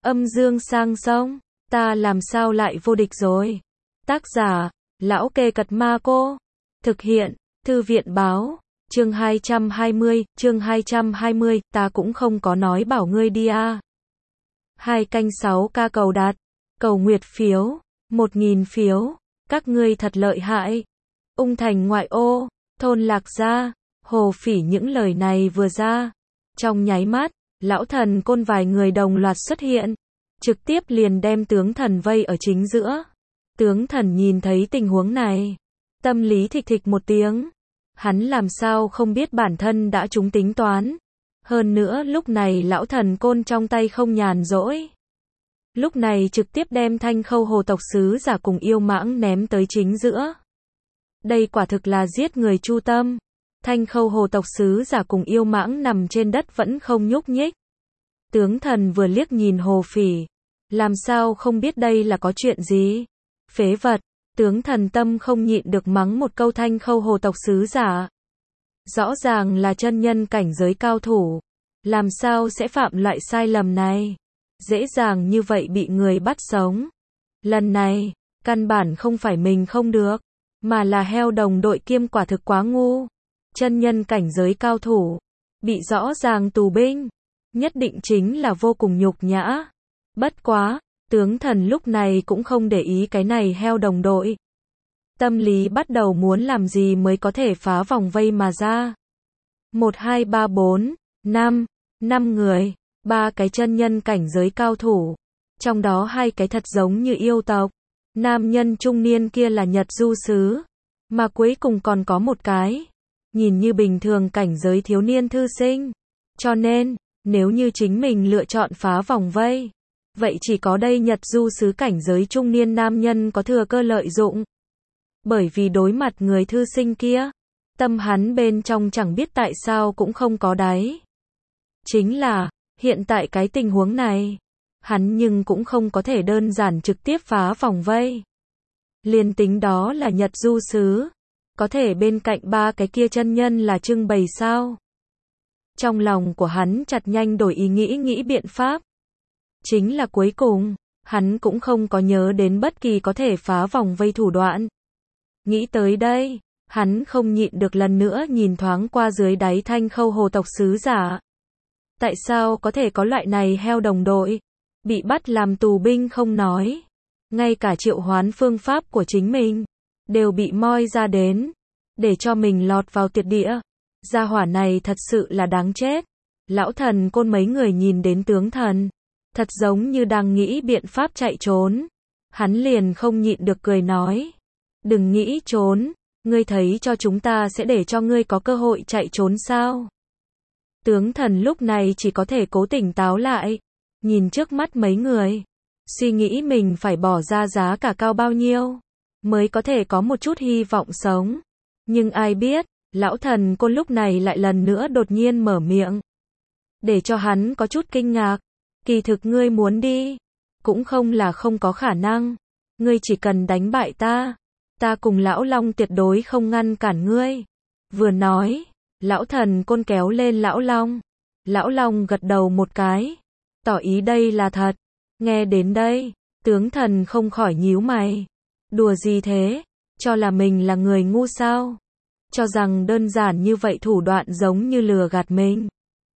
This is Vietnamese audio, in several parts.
Âm dương sang sông, ta làm sao lại vô địch rồi. Tác giả, Lão Kê Cật Ma Cô. Thực hiện, Thư viện Báo. Chương 220, ta cũng không có nói bảo ngươi đi a. 2canh6 ca cầu đạt, cầu nguyệt phiếu, 1000 phiếu, các ngươi thật lợi hại. Ung thành ngoại ô, thôn Lạc Gia, Hồ Phỉ những lời này vừa ra. Trong nháy mắt, lão thần côn vài người đồng loạt xuất hiện, trực tiếp liền đem tướng thần vây ở chính giữa. Tướng thần nhìn thấy tình huống này, tâm lý thịch thịch một tiếng. Hắn làm sao không biết bản thân đã trúng tính toán. Hơn nữa lúc này lão thần côn trong tay không nhàn rỗi. Lúc này trực tiếp đem Thanh Khâu Hồ tộc sứ giả cùng yêu mãng ném tới chính giữa. Đây quả thực là giết người chu tâm. Thanh Khâu Hồ tộc sứ giả cùng yêu mãng nằm trên đất vẫn không nhúc nhích. Tướng thần vừa liếc nhìn Hồ Phỉ, làm sao không biết đây là có chuyện gì. Phế vật, tướng thần tâm không nhịn được mắng một câu Thanh Khâu Hồ tộc sứ giả. Rõ ràng là chân nhân cảnh giới cao thủ, làm sao sẽ phạm loại sai lầm này. Dễ dàng như vậy bị người bắt sống. Lần này, căn bản không phải mình không được, mà là heo đồng đội kiêm quả thực quá ngu. Chân nhân cảnh giới cao thủ, bị rõ ràng tù binh, nhất định chính là vô cùng nhục nhã. Bất quá, tướng thần lúc này cũng không để ý cái này heo đồng đội. Tâm lý bắt đầu muốn làm gì mới có thể phá vòng vây mà ra. 1, 2, 3, 4, 5 người, 3 cái chân nhân cảnh giới cao thủ, trong đó 2 cái thật giống như yêu tộc. Nam nhân trung niên kia là Nhật Du Sứ, mà cuối cùng còn có một cái, nhìn như bình thường cảnh giới thiếu niên thư sinh. Cho nên, nếu như chính mình lựa chọn phá vòng vây, vậy chỉ có đây Nhật Du Sứ cảnh giới trung niên nam nhân có thừa cơ lợi dụng. Bởi vì đối mặt người thư sinh kia, tâm hắn bên trong chẳng biết tại sao cũng không có đáy. Chính là, hiện tại cái tình huống này, hắn nhưng cũng không có thể đơn giản trực tiếp phá vòng vây. Liên tính đó là Nhật Du Sứ, có thể bên cạnh 3 cái kia chân nhân là trưng bày sao? Trong lòng của hắn chặt nhanh đổi ý nghĩ biện pháp. Chính là cuối cùng, hắn cũng không có nhớ đến bất kỳ có thể phá vòng vây thủ đoạn. Nghĩ tới đây, hắn không nhịn được lần nữa nhìn thoáng qua dưới đáy Thanh Khâu Hồ tộc sứ giả. Tại sao có thể có loại này heo đồng đội, bị bắt làm tù binh không nói, ngay cả triệu hoán phương pháp của chính mình, đều bị moi ra đến, để cho mình lọt vào tuyệt địa. Gia hỏa này thật sự là đáng chết. Lão thần côn mấy người nhìn đến tướng thần, thật giống như đang nghĩ biện pháp chạy trốn. Hắn liền không nhịn được cười nói. Đừng nghĩ trốn, ngươi thấy cho chúng ta sẽ để cho ngươi có cơ hội chạy trốn sao? Tướng thần lúc này chỉ có thể cố tỉnh táo lại, nhìn trước mắt mấy người, suy nghĩ mình phải bỏ ra giá cả cao bao nhiêu, mới có thể có một chút hy vọng sống. Nhưng ai biết, lão thần côn lúc này lại lần nữa đột nhiên mở miệng. Để cho hắn có chút kinh ngạc, kỳ thực ngươi muốn đi, cũng không là không có khả năng. Ngươi chỉ cần đánh bại ta cùng lão long tuyệt đối không ngăn cản ngươi. Vừa nói, lão thần côn kéo lên lão long. Lão long gật đầu một cái, tỏ ý đây là thật. Nghe đến đây, tướng thần không khỏi nhíu mày. Đùa gì thế, cho là mình là người ngu sao? Cho rằng đơn giản như vậy thủ đoạn giống như lừa gạt mình.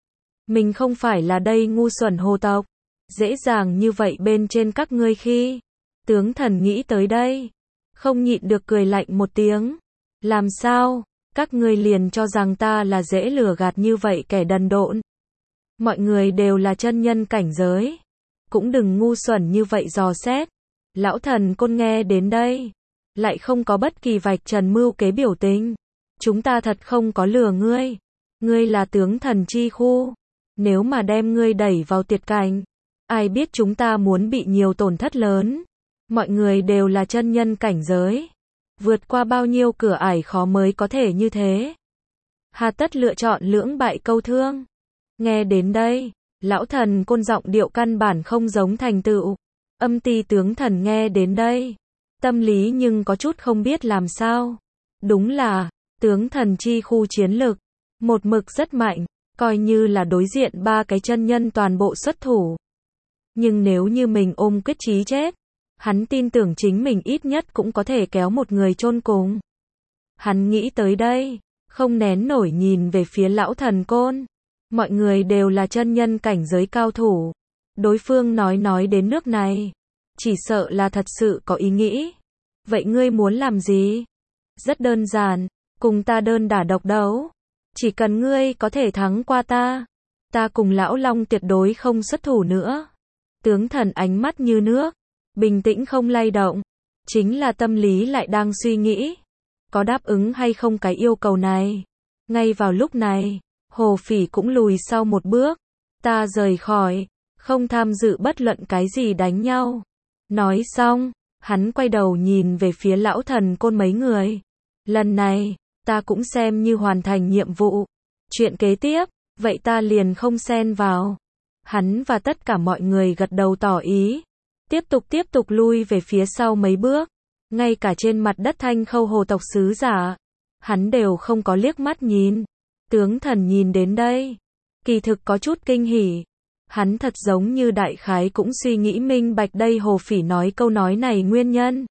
Mình không phải là đây ngu xuẩn hồ tộc, dễ dàng như vậy bên trên các ngươi khi. Tướng thần nghĩ tới đây, không nhịn được cười lạnh một tiếng. Làm sao, các ngươi liền cho rằng ta là dễ lừa gạt như vậy kẻ đần độn. Mọi người đều là chân nhân cảnh giới, cũng đừng ngu xuẩn như vậy dò xét. Lão thần côn nghe đến đây, lại không có bất kỳ vạch trần mưu kế biểu tình. Chúng ta thật không có lừa ngươi. Ngươi là tướng thần chi khu. Nếu mà đem ngươi đẩy vào tuyệt cảnh, ai biết chúng ta muốn bị nhiều tổn thất lớn. Mọi người đều là chân nhân cảnh giới, vượt qua bao nhiêu cửa ải khó mới có thể như thế. Hà tất lựa chọn lưỡng bại câu thương. Nghe đến đây, lão thần côn giọng điệu căn bản không giống thành tựu. Âm ti tướng thần nghe đến đây, tâm lý nhưng có chút không biết làm sao. Đúng là, tướng thần chi khu chiến lực, một mực rất mạnh, coi như là đối diện 3 cái chân nhân toàn bộ xuất thủ. Nhưng nếu như mình ôm quyết chí chết, hắn tin tưởng chính mình ít nhất cũng có thể kéo một người chôn cùng. Hắn nghĩ tới đây, không nén nổi nhìn về phía lão thần côn. Mọi người đều là chân nhân cảnh giới cao thủ. Đối phương nói đến nước này, chỉ sợ là thật sự có ý nghĩ. Vậy ngươi muốn làm gì? Rất đơn giản, cùng ta đơn đả độc đấu. Chỉ cần ngươi có thể thắng qua ta cùng lão long tuyệt đối không xuất thủ nữa. Tướng thần ánh mắt như nước, bình tĩnh không lay động. Chính là tâm lý lại đang suy nghĩ, có đáp ứng hay không cái yêu cầu này. Ngay vào lúc này, Hồ Phỉ cũng lùi sau một bước. Ta rời khỏi, không tham dự bất luận cái gì đánh nhau. Nói xong, hắn quay đầu nhìn về phía lão thần côn mấy người. Lần này, ta cũng xem như hoàn thành nhiệm vụ. Chuyện kế tiếp, vậy ta liền không xen vào. Hắn và tất cả mọi người gật đầu tỏ ý. Tiếp tục lui về phía sau mấy bước. Ngay cả trên mặt đất Thanh Khâu hồ tộc sứ giả, hắn đều không có liếc mắt nhìn. Tướng thần nhìn đến đây, kỳ thực có chút kinh hỉ. Hắn thật giống như đại khái cũng suy nghĩ minh bạch đây Hồ Phỉ nói câu nói này nguyên nhân.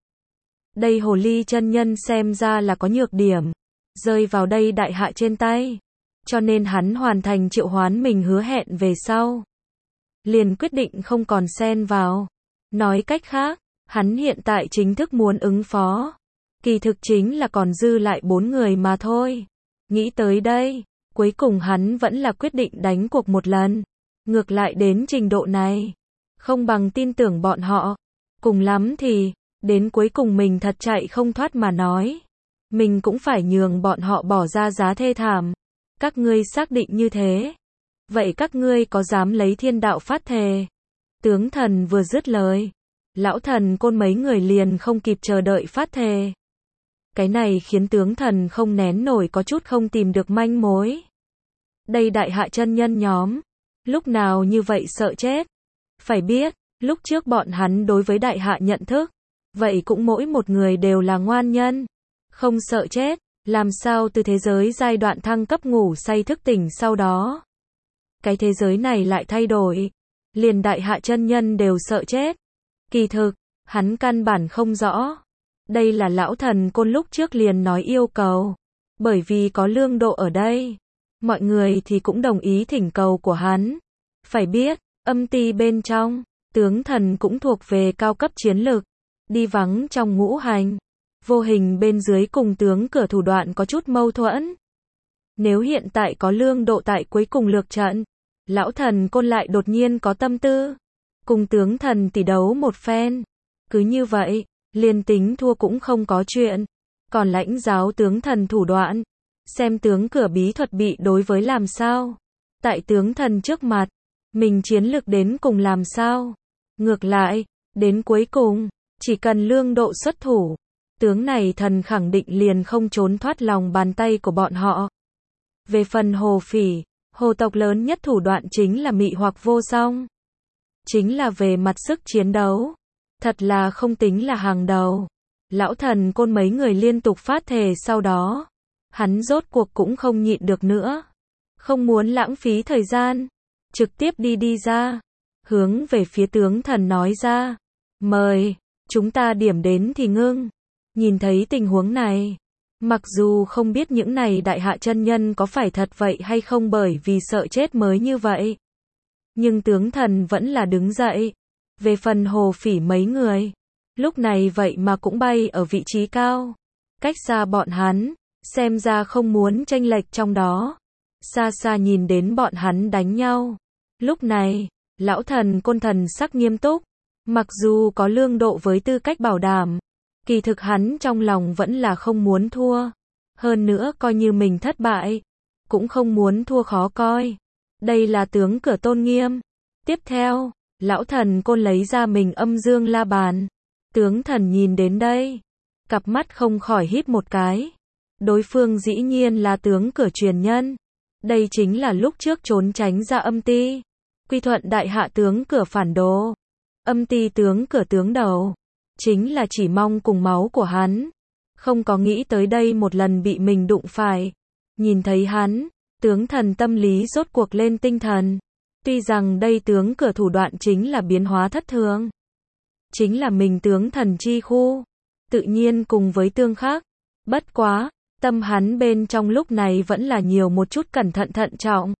Đây hồ ly chân nhân xem ra là có nhược điểm, rơi vào đây đại hạ trên tay. Cho nên hắn hoàn thành triệu hoán mình hứa hẹn về sau, liền quyết định không còn xen vào. Nói cách khác, hắn hiện tại chính thức muốn ứng phó. Kỳ thực chính là còn dư lại 4 người mà thôi. Nghĩ tới đây, cuối cùng hắn vẫn là quyết định đánh cuộc một lần. Ngược lại đến trình độ này, không bằng tin tưởng bọn họ. Cùng lắm thì, đến cuối cùng mình thật chạy không thoát mà nói. Mình cũng phải nhường bọn họ bỏ ra giá thê thảm. Các ngươi xác định như thế. Vậy các ngươi có dám lấy thiên đạo phát thề? Tướng thần vừa dứt lời, lão thần côn mấy người liền không kịp chờ đợi phát thề. Cái này khiến tướng thần không nén nổi có chút không tìm được manh mối. Đây đại hạ chân nhân nhóm, lúc nào như vậy sợ chết? Phải biết, lúc trước bọn hắn đối với đại hạ nhận thức, vậy cũng mỗi một người đều là ngoan nhân, không sợ chết. Làm sao từ thế giới giai đoạn thăng cấp ngủ say thức tỉnh sau đó, cái thế giới này lại thay đổi, liền đại hạ chân nhân đều sợ chết. Kỳ thực, hắn căn bản không rõ. Đây là lão thần côn lúc trước liền nói yêu cầu. Bởi vì có lương độ ở đây, mọi người thì cũng đồng ý thỉnh cầu của hắn. Phải biết, âm ti bên trong, tướng thần cũng thuộc về cao cấp chiến lực, đi vắng trong ngũ hành. Vô hình bên dưới cùng tướng cửa thủ đoạn có chút mâu thuẫn. Nếu hiện tại có lương độ tại cuối cùng lược trận, lão thần côn lại đột nhiên có tâm tư cùng tướng thần tỷ đấu một phen. Cứ như vậy, liền tính thua cũng không có chuyện. Còn lãnh giáo tướng thần thủ đoạn, xem tướng cửa bí thuật bị đối với làm sao. Tại tướng thần trước mặt, mình chiến lực đến cùng làm sao. Ngược lại, đến cuối cùng, chỉ cần lương độ xuất thủ, tướng này thần khẳng định liền không trốn thoát lòng bàn tay của bọn họ. Về phần Hồ Phỉ, hồ tộc lớn nhất thủ đoạn chính là mị hoặc vô song. Chính là về mặt sức chiến đấu, thật là không tính là hàng đầu. Lão thần côn mấy người liên tục phát thề sau đó, hắn rốt cuộc cũng không nhịn được nữa. Không muốn lãng phí thời gian, trực tiếp đi ra, hướng về phía tướng thần nói ra. Mời, chúng ta điểm đến thì ngưng. Nhìn thấy tình huống này, mặc dù không biết những này đại hạ chân nhân có phải thật vậy hay không bởi vì sợ chết mới như vậy, nhưng tướng thần vẫn là đứng dậy. Về phần Hồ Phỉ mấy người, lúc này vậy mà cũng bay ở vị trí cao, cách xa bọn hắn, xem ra không muốn chênh lệch trong đó. Xa xa nhìn đến bọn hắn đánh nhau. Lúc này, lão thần côn thần sắc nghiêm túc, mặc dù có lương độ với tư cách bảo đảm, kỳ thực hắn trong lòng vẫn là không muốn thua. Hơn nữa coi như mình thất bại, cũng không muốn thua khó coi. Đây là tướng cửa tôn nghiêm. Tiếp theo, lão thần côn lấy ra mình âm dương la bàn. Tướng thần nhìn đến đây, cặp mắt không khỏi híp một cái. Đối phương dĩ nhiên là tướng cửa truyền nhân. Đây chính là lúc trước trốn tránh ra âm ti, quy thuận đại hạ tướng cửa phản đồ. Âm ti tướng cửa tướng đầu, chính là chỉ mong cùng máu của hắn. Không có nghĩ tới đây một lần bị mình đụng phải. Nhìn thấy hắn, tướng thần tâm lý rốt cuộc lên tinh thần. Tuy rằng đây tướng cửa thủ đoạn chính là biến hóa thất thường. Chính là mình tướng thần chi khu. Tự nhiên cùng với tương khác. Bất quá, tâm hắn bên trong lúc này vẫn là nhiều một chút cẩn thận thận trọng.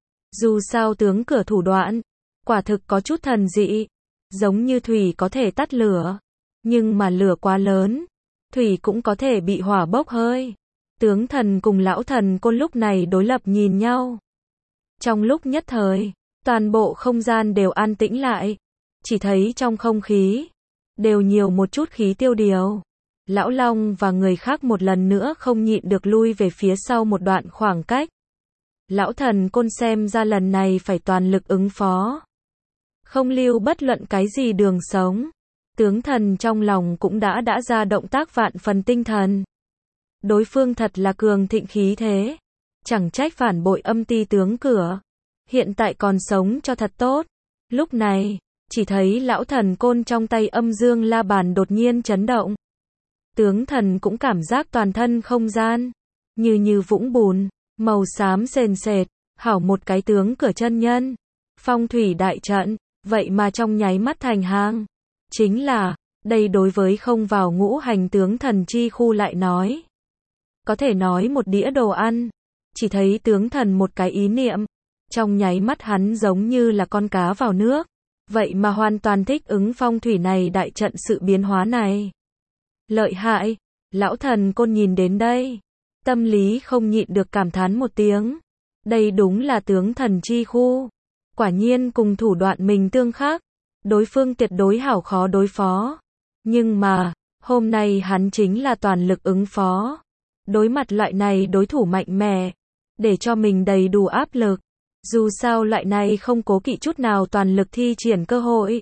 Dù sao tướng cửa thủ đoạn, quả thực có chút thần dị. Giống như thủy có thể tắt lửa. Nhưng mà lửa quá lớn, thủy cũng có thể bị hỏa bốc hơi. Tướng thần cùng lão thần côn lúc này đối lập nhìn nhau. Trong lúc nhất thời, toàn bộ không gian đều an tĩnh lại. Chỉ thấy trong không khí, đều nhiều một chút khí tiêu điều. Lão Long và người khác một lần nữa không nhịn được lui về phía sau một đoạn khoảng cách. Lão thần côn xem ra lần này phải toàn lực ứng phó. Không lưu bất luận cái gì đường sống. Tướng thần trong lòng cũng đã ra động tác vạn phần tinh thần. Đối phương thật là cường thịnh khí thế. Chẳng trách phản bội âm ti tướng cửa. Hiện tại còn sống cho thật tốt. Lúc này, chỉ thấy lão thần côn trong tay âm dương la bàn đột nhiên chấn động. Tướng thần cũng cảm giác toàn thân không gian như vũng bùn, màu xám sền sệt, hảo một cái tướng cửa chân nhân. Phong thủy đại trận, vậy mà trong nháy mắt thành hàng. Chính là, đây đối với không vào ngũ hành tướng thần chi khu lại nói. Có thể nói một đĩa đồ ăn. Chỉ thấy tướng thần một cái ý niệm. Trong nháy mắt hắn giống như là con cá vào nước. Vậy mà hoàn toàn thích ứng phong thủy này đại trận sự biến hóa này. Lợi hại, lão thần côn nhìn đến đây. Tâm lý không nhịn được cảm thán một tiếng. Đây đúng là tướng thần chi khu. Quả nhiên cùng thủ đoạn mình tương khác. Đối phương tuyệt đối hảo khó đối phó. Nhưng mà, hôm nay hắn chính là toàn lực ứng phó. Đối mặt loại này đối thủ mạnh mẽ. Để cho mình đầy đủ áp lực. Dù sao loại này không cố kỵ chút nào toàn lực thi triển cơ hội.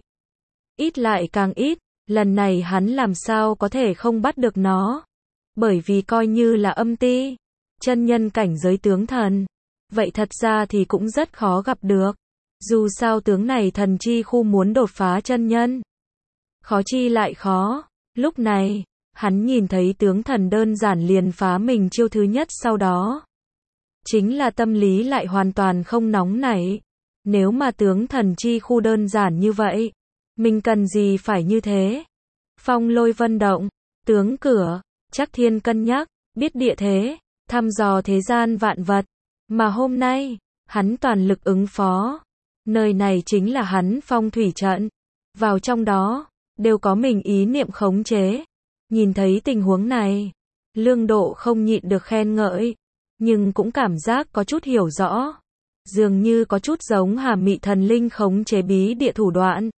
Ít lại càng ít, lần này hắn làm sao có thể không bắt được nó. Bởi vì coi như là âm ti, chân nhân cảnh giới tướng thần. Vậy thật ra thì cũng rất khó gặp được. Dù sao tướng này thần chi khu muốn đột phá chân nhân. Khó chi lại khó. Lúc này, hắn nhìn thấy tướng thần đơn giản liền phá mình chiêu thứ nhất sau đó. Chính là tâm lý lại hoàn toàn không nóng nảy. Nếu mà tướng thần chi khu đơn giản như vậy, mình cần gì phải như thế? Phong lôi vân động, tướng cửa, chắc thiên cân nhắc, biết địa thế, thăm dò thế gian vạn vật. Mà hôm nay, hắn toàn lực ứng phó. Nơi này chính là hắn phong thủy trận. Vào trong đó, đều có mình ý niệm khống chế. Nhìn thấy tình huống này, Lương Độ không nhịn được khen ngợi. Nhưng cũng cảm giác có chút hiểu rõ. Dường như có chút giống Hà Mị thần linh khống chế bí địa thủ đoạn.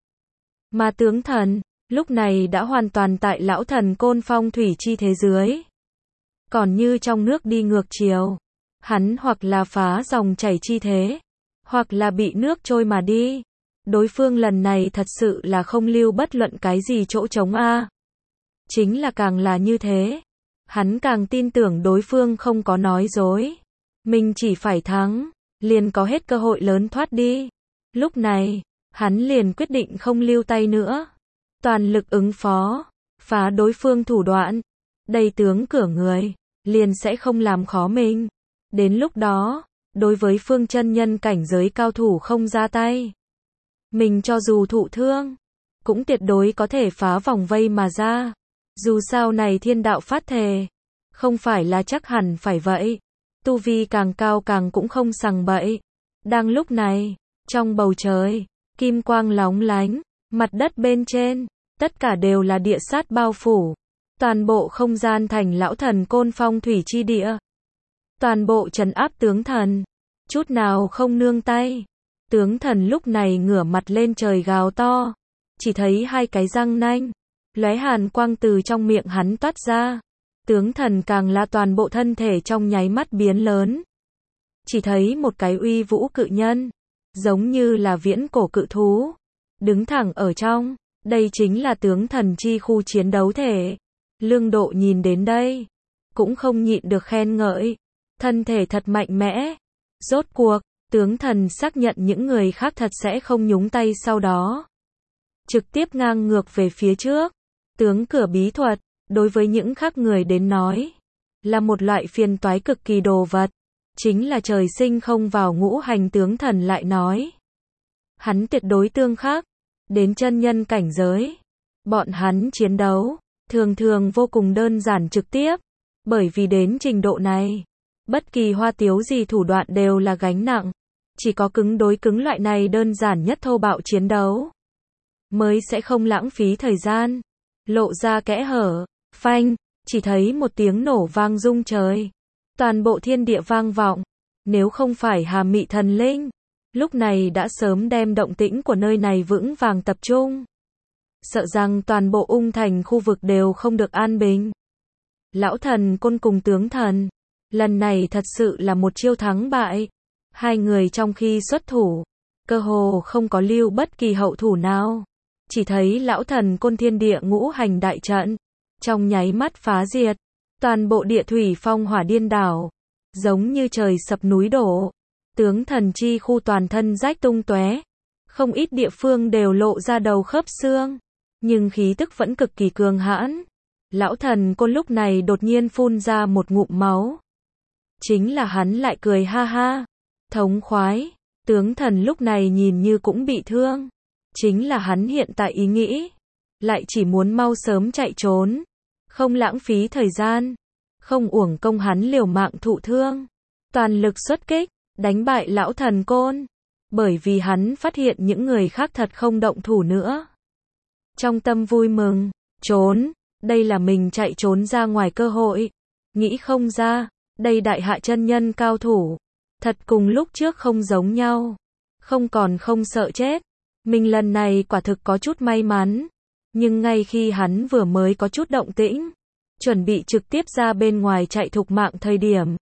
Mà tướng thần, lúc này đã hoàn toàn tại lão thần côn phong thủy chi thế dưới. Còn như trong nước đi ngược chiều. Hắn hoặc là phá dòng chảy chi thế. Hoặc là bị nước trôi mà đi. Đối phương lần này thật sự là không lưu bất luận cái gì chỗ trống a. Chính là càng là như thế. Hắn càng tin tưởng đối phương không có nói dối. Mình chỉ phải thắng, liền có hết cơ hội lớn thoát đi. Lúc này, hắn liền quyết định không lưu tay nữa. Toàn lực ứng phó, phá đối phương thủ đoạn. Đây tướng cửa người, liền sẽ không làm khó mình. Đến lúc đó, đối với phương chân nhân cảnh giới cao thủ không ra tay. Mình cho dù thụ thương, cũng tuyệt đối có thể phá vòng vây mà ra. Dù sao này thiên đạo phát thề, không phải là chắc hẳn phải vậy. Tu vi càng cao càng cũng không sằng bậy. Đang lúc này, trong bầu trời, kim quang lóng lánh, mặt đất bên trên, tất cả đều là địa sát bao phủ. Toàn bộ không gian thành lão thần côn phong thủy chi địa. Toàn bộ trấn áp tướng thần, chút nào không nương tay. Tướng thần lúc này ngửa mặt lên trời gào to, chỉ thấy hai cái răng nanh, lóe hàn quang từ trong miệng hắn toát ra. Tướng thần càng là toàn bộ thân thể trong nháy mắt biến lớn. Chỉ thấy một cái uy vũ cự nhân, giống như là viễn cổ cự thú, đứng thẳng ở trong. Đây chính là tướng thần chi khu chiến đấu thể. Lương Độ nhìn đến đây, cũng không nhịn được khen ngợi. Thân thể thật mạnh mẽ. Rốt cuộc, tướng thần xác nhận những người khác thật sẽ không nhúng tay sau đó. Trực tiếp ngang ngược về phía trước. Tướng cửa bí thuật, đối với những khác người đến nói, là một loại phiền toái cực kỳ đồ vật. Chính là trời sinh không vào ngũ hành tướng thần lại nói. hắn tuyệt đối tương khắc, đến chân nhân cảnh giới. Bọn hắn chiến đấu, thường thường vô cùng đơn giản trực tiếp, bởi vì đến trình độ này, bất kỳ hoa tiếu gì thủ đoạn đều là gánh nặng, chỉ có cứng đối cứng loại này đơn giản nhất thô bạo chiến đấu, mới sẽ không lãng phí thời gian, lộ ra kẽ hở, phanh, chỉ thấy một tiếng nổ vang rung trời, toàn bộ thiên địa vang vọng, nếu không phải Hà Mị thần linh, lúc này đã sớm đem động tĩnh của nơi này vững vàng tập trung. Sợ rằng toàn bộ Ung Thành khu vực đều không được an bình. Lão Thần Côn cùng tướng thần, lần này thật sự là một chiêu thắng bại. Hai người trong khi xuất thủ, cơ hồ không có lưu bất kỳ hậu thủ nào. Chỉ thấy Lão Thần Côn thiên địa ngũ hành đại trận, trong nháy mắt phá diệt, toàn bộ địa thủy phong hỏa điên đảo, giống như trời sập núi đổ. Tướng thần chi khu toàn thân rách tung tóe, không ít địa phương đều lộ ra đầu khớp xương, nhưng khí tức vẫn cực kỳ cường hãn. Lão Thần Côn lúc này đột nhiên phun ra một ngụm máu. Chính là hắn lại cười ha ha, thống khoái. Tướng thần lúc này nhìn như cũng bị thương, chính là hắn hiện tại ý nghĩ, lại chỉ muốn mau sớm chạy trốn, không lãng phí thời gian, không uổng công hắn liều mạng thụ thương, toàn lực xuất kích, đánh bại Lão Thần Côn, bởi vì hắn phát hiện những người khác thật không động thủ nữa. Trong tâm vui mừng, trốn, đây là mình chạy trốn ra ngoài cơ hội, nghĩ không ra, đây đại hạ chân nhân cao thủ, thật cùng lúc trước không giống nhau, không còn không sợ chết, mình lần này quả thực có chút may mắn, nhưng ngay khi hắn vừa mới có chút động tĩnh, chuẩn bị trực tiếp ra bên ngoài chạy thục mạng thời điểm,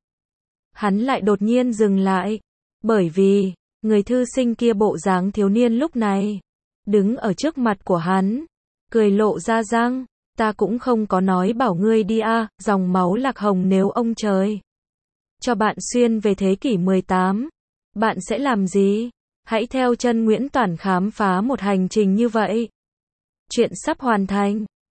hắn lại đột nhiên dừng lại, bởi vì, người thư sinh kia bộ dáng thiếu niên lúc này, đứng ở trước mặt của hắn, cười lộ ra răng, ta cũng không có nói bảo ngươi đi a, dòng máu Lạc Hồng nếu ông trời cho bạn xuyên về thế kỷ 18, bạn sẽ làm gì? Hãy theo chân Nguyễn Toản khám phá một hành trình như vậy. Chuyện sắp hoàn thành.